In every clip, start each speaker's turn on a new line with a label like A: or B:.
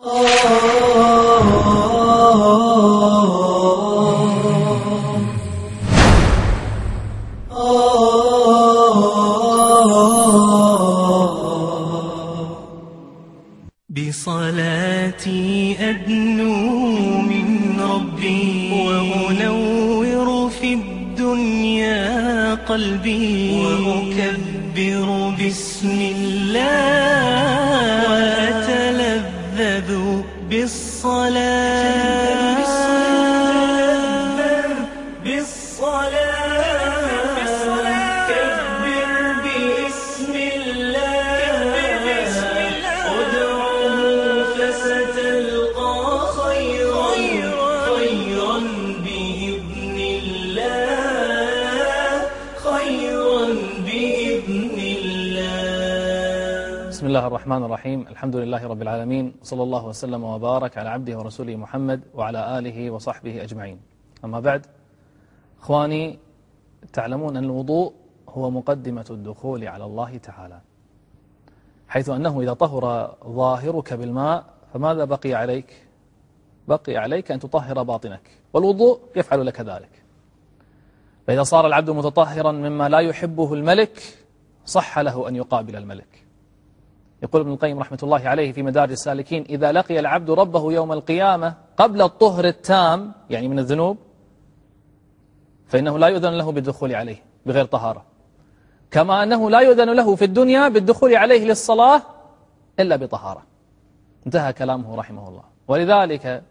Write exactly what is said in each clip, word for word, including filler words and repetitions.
A: بصلاتي أدنو من ربي وأنور في الدنيا قلبي وأكبر بسم الله وأتلذذ بالصلاة بالصلاة كبر باسم الله ادعوه فستلقى خيرا خيرا بإذن الله خيرا بإذن الله.
B: بسم الله الرحمن الرحيم. الحمد لله رب العالمين، صلى الله وسلم وبارك على عبده ورسوله محمد وعلى آله وصحبه أجمعين. أما بعد، إخواني، تعلمون أن الوضوء هو مقدمة الدخول على الله تعالى، حيث أنه إذا طهر ظاهرك بالماء فماذا بقي عليك؟ بقي عليك أن تطهر باطنك، والوضوء يفعل لك ذلك. فإذا صار العبد متطهرا مما لا يحبه الملك صح له أن يقابل الملك. يقول ابن القيم رحمة الله عليه في مدارج السالكين: إذا لقي العبد ربه يوم القيامة قبل الطهر التام، يعني من الذنوب، فإنه لا يؤذن له بالدخول عليه بغير طهارة، كما أنه لا يؤذن له في الدنيا بالدخول عليه للصلاة إلا بطهارة. انتهى كلامه رحمه الله. ولذلك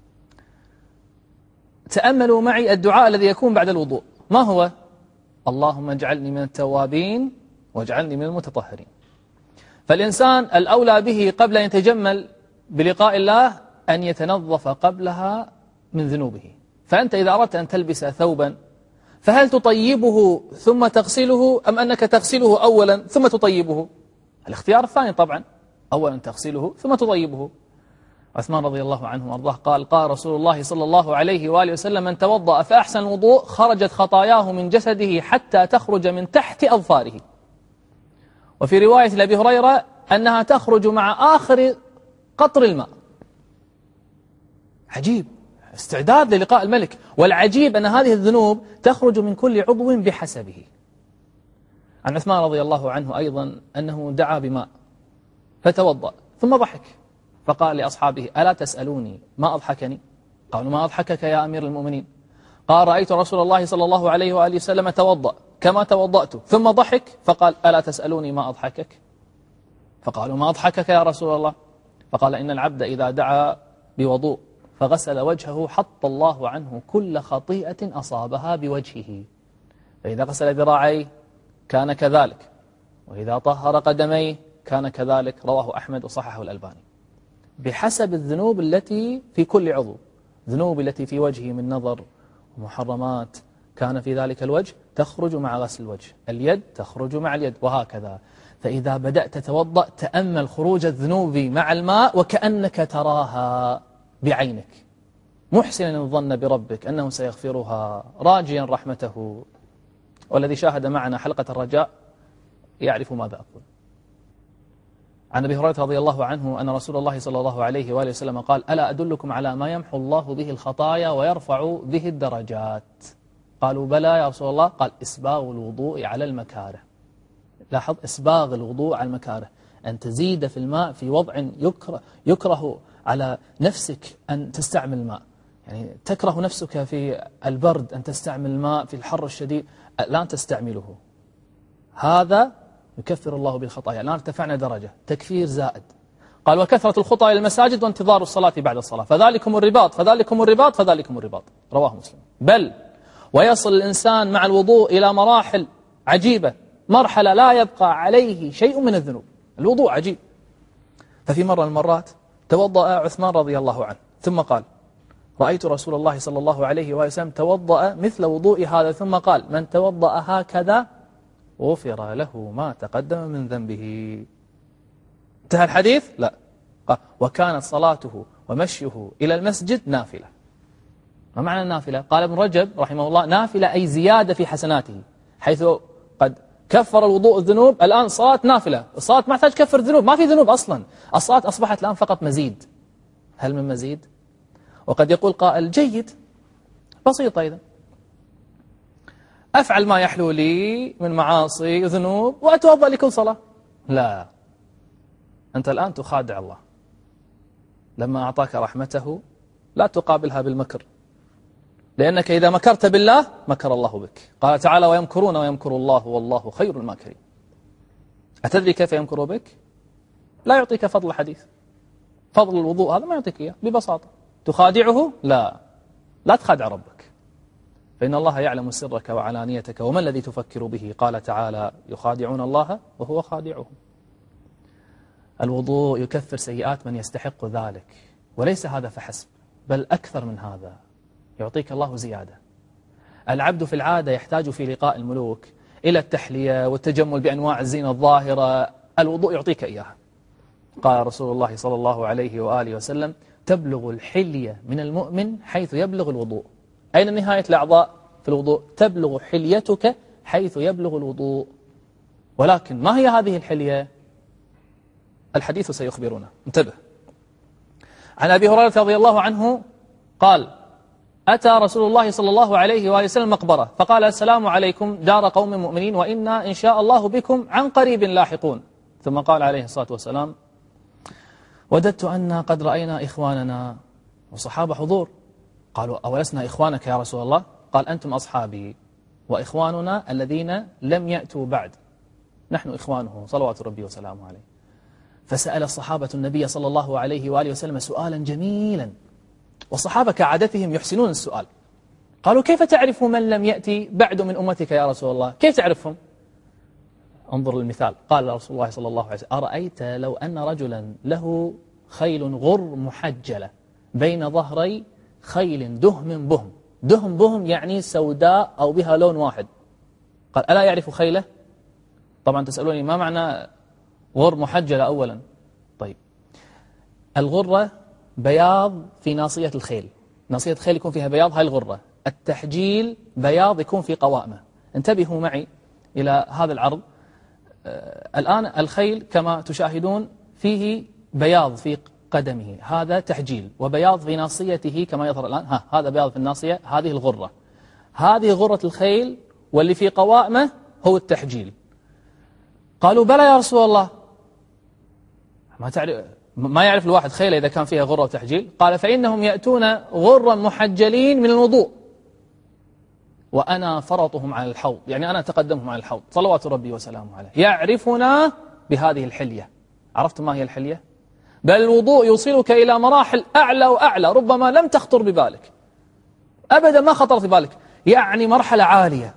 B: تأملوا معي الدعاء الذي يكون بعد الوضوء. ما هو؟ اللهم اجعلني من التوابين واجعلني من المتطهرين. فالإنسان الأولى به قبل أن يتجمل بلقاء الله أن يتنظف قبلها من ذنوبه. فأنت إذا أردت أن تلبس ثوبا فهل تطيبه ثم تغسله أم أنك تغسله أولا ثم تطيبه؟ الاختيار الثاني طبعا، أولا تغسله ثم تطيبه. عثمان رضي الله عنه وارضاه قال: قال رسول الله صلى الله عليه وآله وسلم: من توضأ فأحسن الوضوء خرجت خطاياه من جسده حتى تخرج من تحت أظفاره. وفي رواية لأبي هريرة أنها تخرج مع آخر قطر الماء. عجيب، استعداد للقاء الملك. والعجيب أن هذه الذنوب تخرج من كل عضو بحسبه. عن عثمان رضي الله عنه أيضا أنه دعا بماء فتوضأ ثم ضحك، فقال لأصحابه: ألا تسألوني ما أضحكني؟ قالوا: ما أضحكك يا أمير المؤمنين؟ قال: رأيت رسول الله صلى الله عليه وآله وسلم توضأ كما توضأت ثم ضحك، فقال: ألا تسألوني ما أضحكك؟ فقالوا: ما أضحكك يا رسول الله؟ فقال: إن العبد إذا دعا بوضوء فغسل وجهه حط الله عنه كل خطيئة أصابها بوجهه، فإذا غسل ذراعيه كان كذلك، وإذا طهر قدميه كان كذلك. رواه أحمد وصححه الألباني. بحسب الذنوب التي في كل عضو. ذنوب التي في وجهه من نظر ومحرمات كان في ذلك الوجه تخرج مع غسل الوجه، اليد تخرج مع اليد، وهكذا. فإذا بدأت تتوضأ تأمل خروج الذنوب مع الماء وكأنك تراها بعينك، محسنا الظن بربك أنه سيغفرها، راجيا رحمته. والذي شاهد معنا حلقة الرجاء يعرف ماذا أقول. عن أبي هريرة رضي الله عنه أن رسول الله صلى الله عليه وآله وسلم قال: ألا أدلكم على ما يمحو الله به الخطايا ويرفع به الدرجات؟ قالوا: بلى يا رسول الله. قال: إسباغ الوضوء على المكاره. لاحظ، إسباغ الوضوء على المكاره، أن تزيد في الماء في وضع يكره, يكره على نفسك أن تستعمل الماء. يعني تكره نفسك في البرد أن تستعمل الماء، في الحر الشديد لا تستعمله. هذا يكفر الله بالخطايا. الآن ارتفعنا درجة، تكفير زائد. قال: وكثرة الخطى إلى المساجد وانتظار الصلاة بعد الصلاة، فذلكم الرباط فذلكم الرباط فذلكم الرباط. رواه مسلم. بل ويصل الإنسان مع الوضوء إلى مراحل عجيبة، مرحلة لا يبقى عليه شيء من الذنوب. الوضوء عجيب. ففي مرة من المرات توضأ عثمان رضي الله عنه ثم قال: رأيت رسول الله صلى الله عليه وسلم توضأ مثل وضوء هذا، ثم قال: من توضأ هكذا غفر له ما تقدم من ذنبه. انتهى الحديث؟ لا. قال: وكانت صلاته ومشيه إلى المسجد نافلة. ما معنى النافلة؟ قال ابن رجب رحمه الله: نافلة أي زيادة في حسناته، حيث قد كفر الوضوء الذنوب، الآن صلاة نافلة. الصلاة ما تحتاج كفر الذنوب، ما في ذنوب أصلا. الصلاة أصبحت الآن فقط مزيد. هل من مزيد؟ وقد يقول قائل جيد، بسيطة إذا أفعل ما يحلو لي من معاصي وذنوب وأتوضأ لكل صلاة. لا، أنت الآن تخادع الله. لما أعطاك رحمته لا تقابلها بالمكر، لأنك إذا مكرت بالله مكر الله بك. قال تعالى ويمكرون ويمكر الله والله خير الماكرين. أتدري كيف يمكر بك؟ لا يعطيك فضل الحديث، فضل الوضوء هذا ما يعطيك إياه ببساطة. تخادعه؟ لا، لا تخادع ربك، فإن الله يعلم سرك وعلانيتك وما الذي تفكر به. قال تعالى يخادعون الله وهو خادعهم. الوضوء يكفر سيئات من يستحق ذلك، وليس هذا فحسب، بل أكثر من هذا، يعطيك الله زيادة. العبد في العادة يحتاج في لقاء الملوك إلى التحلية والتجمل بأنواع الزينة الظاهرة، الوضوء يعطيك إياها. قال رسول الله صلى الله عليه وآله وسلم تبلغ الحلية من المؤمن حيث يبلغ الوضوء. أين نهاية الأعضاء في الوضوء؟ تبلغ حليتك حيث يبلغ الوضوء. ولكن ما هي هذه الحلية؟ الحديث سيخبرنا، انتبه. عن أبي هريرة رضي الله عنه قال أتى رسول الله صلى الله عليه وآله وسلم مقبرة فقال السلام عليكم دار قوم مؤمنين وإنا إن شاء الله بكم عن قريب لاحقون. ثم قال عليه الصلاة والسلام وددت أن قد رأينا إخواننا، وصحابة حضور. قالوا أولسنا إخوانك يا رسول الله؟ قال أنتم أصحابي وإخواننا الذين لم يأتوا بعد، نحن إخوانه صلوات ربي وسلامه عليه. فسأل الصحابة النبي صلى الله عليه وآله وسلم سؤالا جميلا، والصحابة كعادتهم يحسنون السؤال. قالوا كيف تعرف من لم يأتي بعد من أمتك يا رسول الله؟ كيف تعرفهم؟ انظر للمثال. قال رسول الله صلى الله عليه وسلم أرأيت لو أن رجلا له خيل غر محجلة بين ظهري خيل دهم بهم. دهم بهم يعني سوداء أو بها لون واحد. قال ألا يعرف خيله؟ طبعا تسألوني ما معنى غر محجلة أولا. طيب، الغرة بياض في ناصية الخيل، ناصية الخيل يكون فيها بياض، هاي الغرة. التحجيل بياض يكون في قوائمه. انتبهوا معي إلى هذا العرض. آه الآن الخيل كما تشاهدون فيه بياض في قدمه، هذا تحجيل، وبياض في ناصيته كما يظهر الآن، ها هذا بياض في الناصية، هذه الغرة. هذه غرة الخيل، واللي في قوائمه هو التحجيل. قالوا بلى يا رسول الله. ما تعرف ما يعرف الواحد خيله إذا كان فيها غرة وتحجيل. قال فإنهم يأتون غرا محجلين من الوضوء وأنا فرطهم على الحوض، يعني أنا أتقدمهم على الحوض صلوات ربي وسلامه عليه. يعرفنا بهذه الحلية. عرفت ما هي الحلية؟ بل الوضوء يوصلك إلى مراحل أعلى وأعلى ربما لم تخطر ببالك أبدا، ما خطرت ببالك، يعني مرحلة عالية.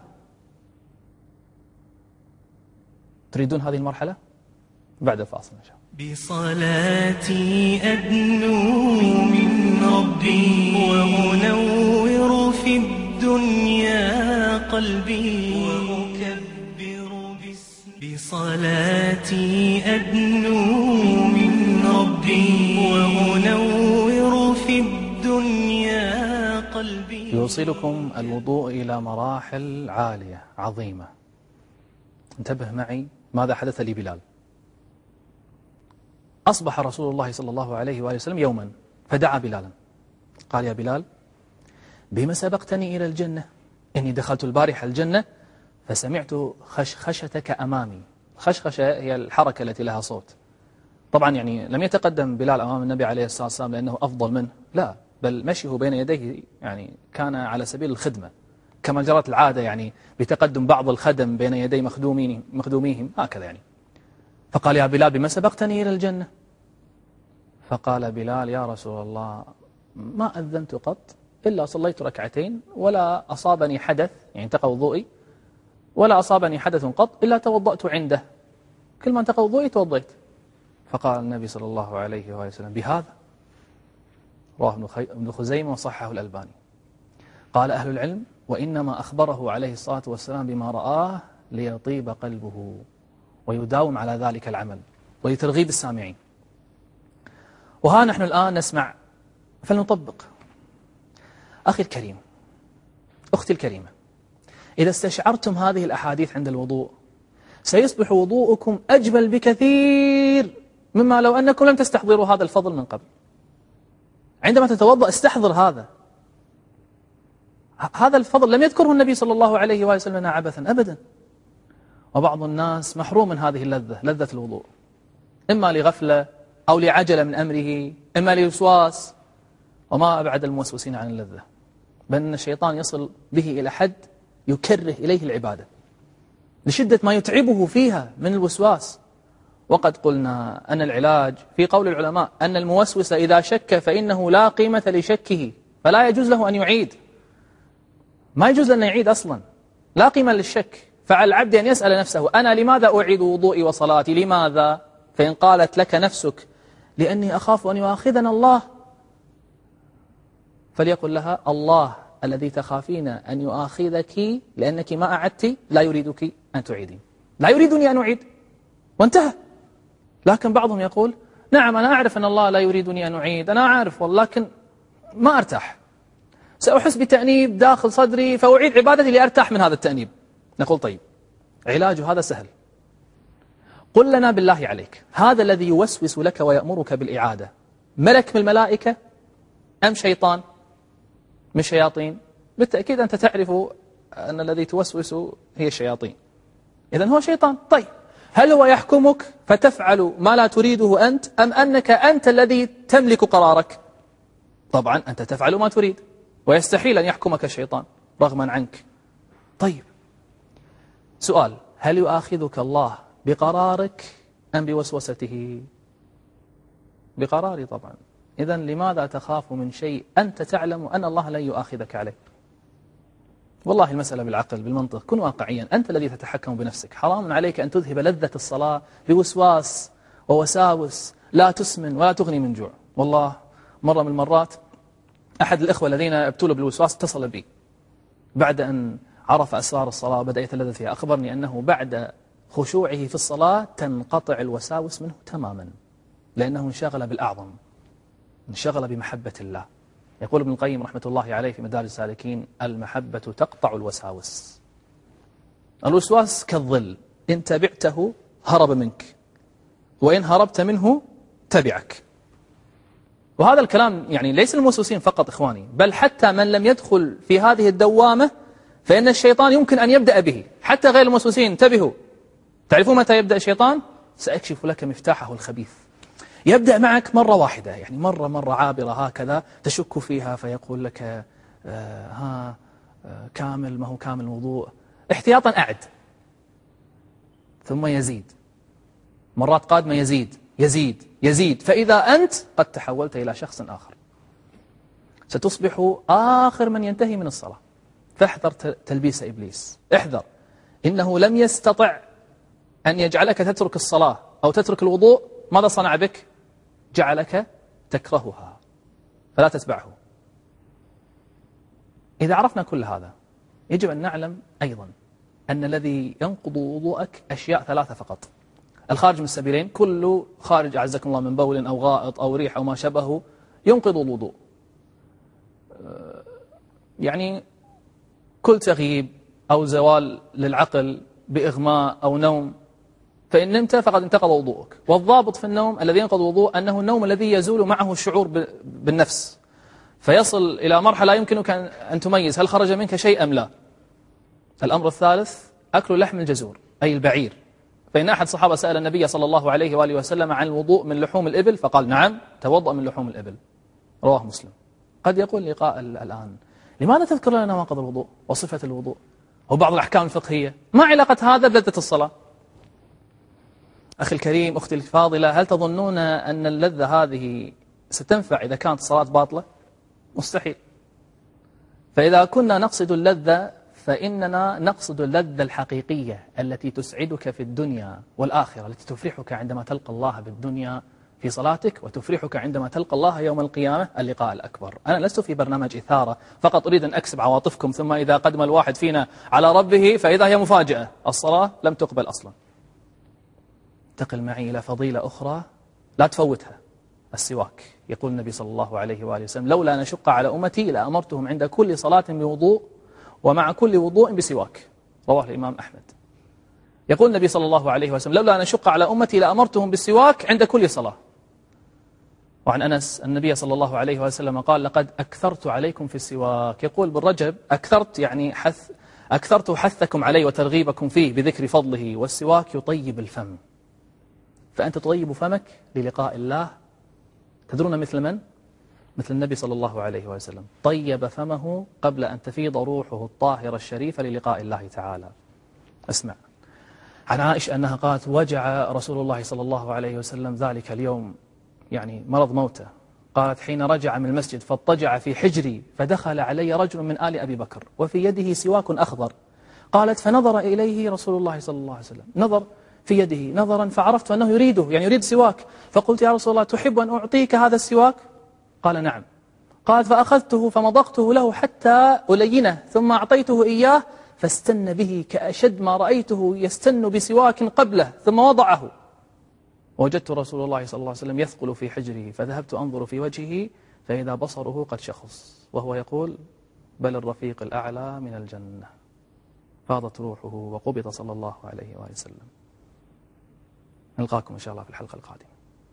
B: تريدون هذه المرحلة؟ بعد الفاصل إن شاء الله.
A: بصلاتي أدنو من ربي وأنور في الدنيا قلبي وأكبر باسمي. بصلاتي أدنو من ربي وأنور في الدنيا قلبي.
B: يوصلكم الوضوء إلى مراحل عالية عظيمة. انتبه معي ماذا حدث لبلال. أصبح رسول الله صلى الله عليه وآله وسلم يوما فدعا بلالا قال يا بلال بما سبقتني إلى الجنة، إني دخلت البارحة الجنة فسمعت خشخشتك أمامي. خشخشة هي الحركة التي لها صوت. طبعا يعني لم يتقدم بلال أمام النبي عليه الصلاة والسلام لأنه أفضل منه، لا، بل مشيه بين يديه يعني كان على سبيل الخدمة كما جرت العادة، يعني بتقدم بعض الخدم بين يدي مخدومين مخدوميهم هكذا يعني. فقال يا بلال بما سبقتني إلى الجنة؟ فقال بلال يا رسول الله ما أذنت قط إلا صليت ركعتين ولا أصابني حدث، يعني انتقى وضوئي، ولا أصابني حدث قط إلا توضأت عنده، كل ما انتقى وضوئي توضيت. فقال النبي صلى الله عليه وآله وسلم بهذا، رواه ابن خزيمة وصححه الألباني. قال أهل العلم وإنما أخبره عليه الصلاة والسلام بما رآه ليطيب قلبه ويداوم على ذلك العمل ولترغيب السامعين. وها نحن الآن نسمع فلنطبق. أخي الكريم، أختي الكريمة، إذا استشعرتم هذه الأحاديث عند الوضوء سيصبح وضوءكم أجمل بكثير مما لو أنكم لم تستحضروا هذا الفضل من قبل. عندما تتوضأ استحضر هذا. هذا الفضل لم يذكره النبي صلى الله عليه وآله وسلم عبثا أبدا. وبعض الناس محروم من هذه اللذة، لذة الوضوء، إما لغفلة أو لعجلة من أمره، إما لوسواس. وما أبعد الموسوسين عن اللذة، بل أن الشيطان يصل به إلى حد يكره إليه العبادة لشدة ما يتعبه فيها من الوسواس. وقد قلنا أن العلاج في قول العلماء أن الموسوس إذا شك فإنه لا قيمة لشكه، فلا يجوز له أن يعيد، ما يجوز أن يعيد أصلا، لا قيمة للشك. فعلى العبد أن يسأل نفسه أنا لماذا أعيد وضوئي وصلاتي؟ لماذا؟ فإن قالت لك نفسك لأني أخاف أن يؤاخذنا الله، فليقل لها الله الذي تخافين أن يؤاخذك لأنك ما أعدت لا يريدك أن تعيدين، لا يريدني أن أعيد، وانتهى. لكن بعضهم يقول نعم أنا أعرف أن الله لا يريدني أن أعيد، أنا أعرف ولكن ما أرتاح، سأحس بتأنيب داخل صدري فأعيد عبادتي لأرتاح من هذا التأنيب. نقول طيب علاج هذا سهل. قل لنا بالله عليك، هذا الذي يوسوس لك ويأمرك بالإعادة ملك من الملائكة أم شيطان من الشياطين؟ بالتأكيد أنت تعرف أن الذي توسوس هي الشياطين، إذن هو شيطان. طيب هل هو يحكمك فتفعل ما لا تريده أنت، أم أنك أنت الذي تملك قرارك؟ طبعا أنت تفعل ما تريد، ويستحيل أن يحكمك الشيطان رغما عنك. طيب سؤال، هل يؤاخذك الله بقرارك أم بوسوسته؟ بقراري طبعا. إذن لماذا تخاف من شيء أنت تعلم أن الله لن يؤاخذك عليه؟ والله المسألة بالعقل بالمنطق، كن واقعيا، أنت الذي تتحكم بنفسك. حرام عليك أن تذهب لذة الصلاة بوسواس ووساوس لا تسمن ولا تغني من جوع. والله مرة من المرات أحد الإخوة الذين ابتلوا بالوسواس اتصل بي بعد أن عرف أسرار الصلاة وبدأ يتلذذ فيها، أخبرني أنه بعد خشوعه في الصلاة تنقطع الوساوس منه تماما، لأنه انشغل بالأعظم، انشغل بمحبة الله. يقول ابن القيم رحمة الله عليه في مدارج السالكين: المحبة تقطع الوساوس. الوسواس كالظل، إن تبعته هرب منك، وإن هربت منه تبعك. وهذا الكلام يعني ليس الموسوسين فقط إخواني، بل حتى من لم يدخل في هذه الدوامة فإن الشيطان يمكن أن يبدأ به، حتى غير الموسوسين. انتبهوا، تعرفون متى يبدأ الشيطان؟ سأكشف لك مفتاحه الخبيث. يبدأ معك مرة واحدة، يعني مرة مرة عابرة هكذا تشك فيها، فيقول لك آه ها آه كامل، ما هو كامل الوضوء، احتياطا أعد، ثم يزيد، مرات قادمة يزيد يزيد يزيد، فإذا أنت قد تحولت إلى شخص آخر، ستصبح آخر من ينتهي من الصلاة. فاحذر تلبيس إبليس، احذر، إنه لم يستطع أن يجعلك تترك الصلاة أو تترك الوضوء. ماذا صنع بك؟ جعلك تكرهها، فلا تتبعه. إذا عرفنا كل هذا يجب أن نعلم أيضا أن الذي ينقض وضوءك أشياء ثلاثة فقط. الخارج من السبيلين، كل خارج أعزكم الله من بول أو غائط أو ريح أو ما شبهه ينقض الوضوء. يعني كل تغييب أو زوال للعقل بإغماء أو نوم، فإن نمت فقد انتقض وضوءك. والضابط في النوم الذي ينقض وضوء أنه النوم الذي يزول معه الشعور بالنفس، فيصل إلى مرحلة يمكنك أن تميز هل خرج منك شيء أم لا. الأمر الثالث أكل لحم الجزور أي البعير، فإن أحد الصحابة سأل النبي صلى الله عليه وآله وسلم عن الوضوء من لحوم الإبل، فقال نعم توضأ من لحوم الإبل، رواه مسلم. قد يقول لقاء الآن لماذا تذكر لنا نواقض الوضوء وصفة الوضوء وبعض الأحكام الفقهية؟ ما علاقة هذا بلذة الصلاة؟ أخي الكريم، أختي الفاضلة، هل تظنون أن اللذة هذه ستنفع إذا كانت الصلاة باطلة؟ مستحيل. فإذا كنا نقصد اللذة فإننا نقصد اللذة الحقيقية التي تسعدك في الدنيا والآخرة، التي تفرحك عندما تلقى الله بالدنيا في صلاتك، وتفرحك عندما تلقى الله يوم القيامة اللقاء الأكبر. أنا لست في برنامج إثارة فقط أريد أن أكسب عواطفكم، ثم إذا قدم الواحد فينا على ربه فإذا هي مفاجأة، الصلاة لم تقبل أصلا. انتقل معي إلى فضيلة أخرى لا تفوتها، السواك. يقول النبي صلى الله عليه وآله وسلم: لولا أن أشق على أمتي لأمرتهم عند كل صلاة بوضوء ومع كل وضوء بسواك، رواه الإمام أحمد. يقول النبي صلى الله عليه وسلم: لولا أن أشق على أمتي لأمرتهم بالسواك عند كل صلاة وعن أنس النبي صلى الله عليه وسلم قال لقد أكثرت عليكم في السواك. يقول بالرجب أكثرت يعني حث أكثرت حثكم عليه وترغيبكم فيه بذكر فضله، والسواك يطيب الفم، فأنت تطيب فمك للقاء الله. تدرون مثل من؟ مثل النبي صلى الله عليه وسلم طيب فمه قبل أن تفيض روحه الطاهرة الشريفة للقاء الله تعالى. اسمع عن عائشة أنها قالت وجع رسول الله صلى الله عليه وسلم ذلك اليوم، يعني مرض موته. قالت حين رجع من المسجد فاضطجع في حجري فدخل علي رجل من آل أبي بكر وفي يده سواك أخضر. قالت فنظر إليه رسول الله صلى الله عليه وسلم، نظر في يده نظرا فعرفت أنه يريده، يعني يريد سواك. فقلت يا رسول الله تحب أن أعطيك هذا السواك؟ قال نعم. قالت فأخذته فمضغته له حتى ألينه ثم أعطيته إياه فاستن به كأشد ما رأيته يستن بسواك قبله ثم وضعه. وجدت رسول الله صلى الله عليه وسلم يثقل في حجره فذهبت أنظر في وجهه فإذا بصره قد شخص وهو يقول بل الرفيق الأعلى من الجنة. فاضت روحه وقبض صلى الله عليه وسلم. نلقاكم إن شاء الله في الحلقة القادمة.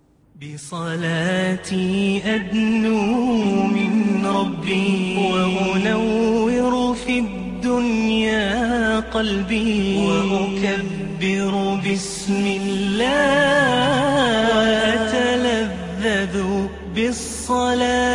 A: بصلاتي أدنو من ربي وأنور في الدنيا قلبي وأكبر بسم الله وأتلذذ بالصلاة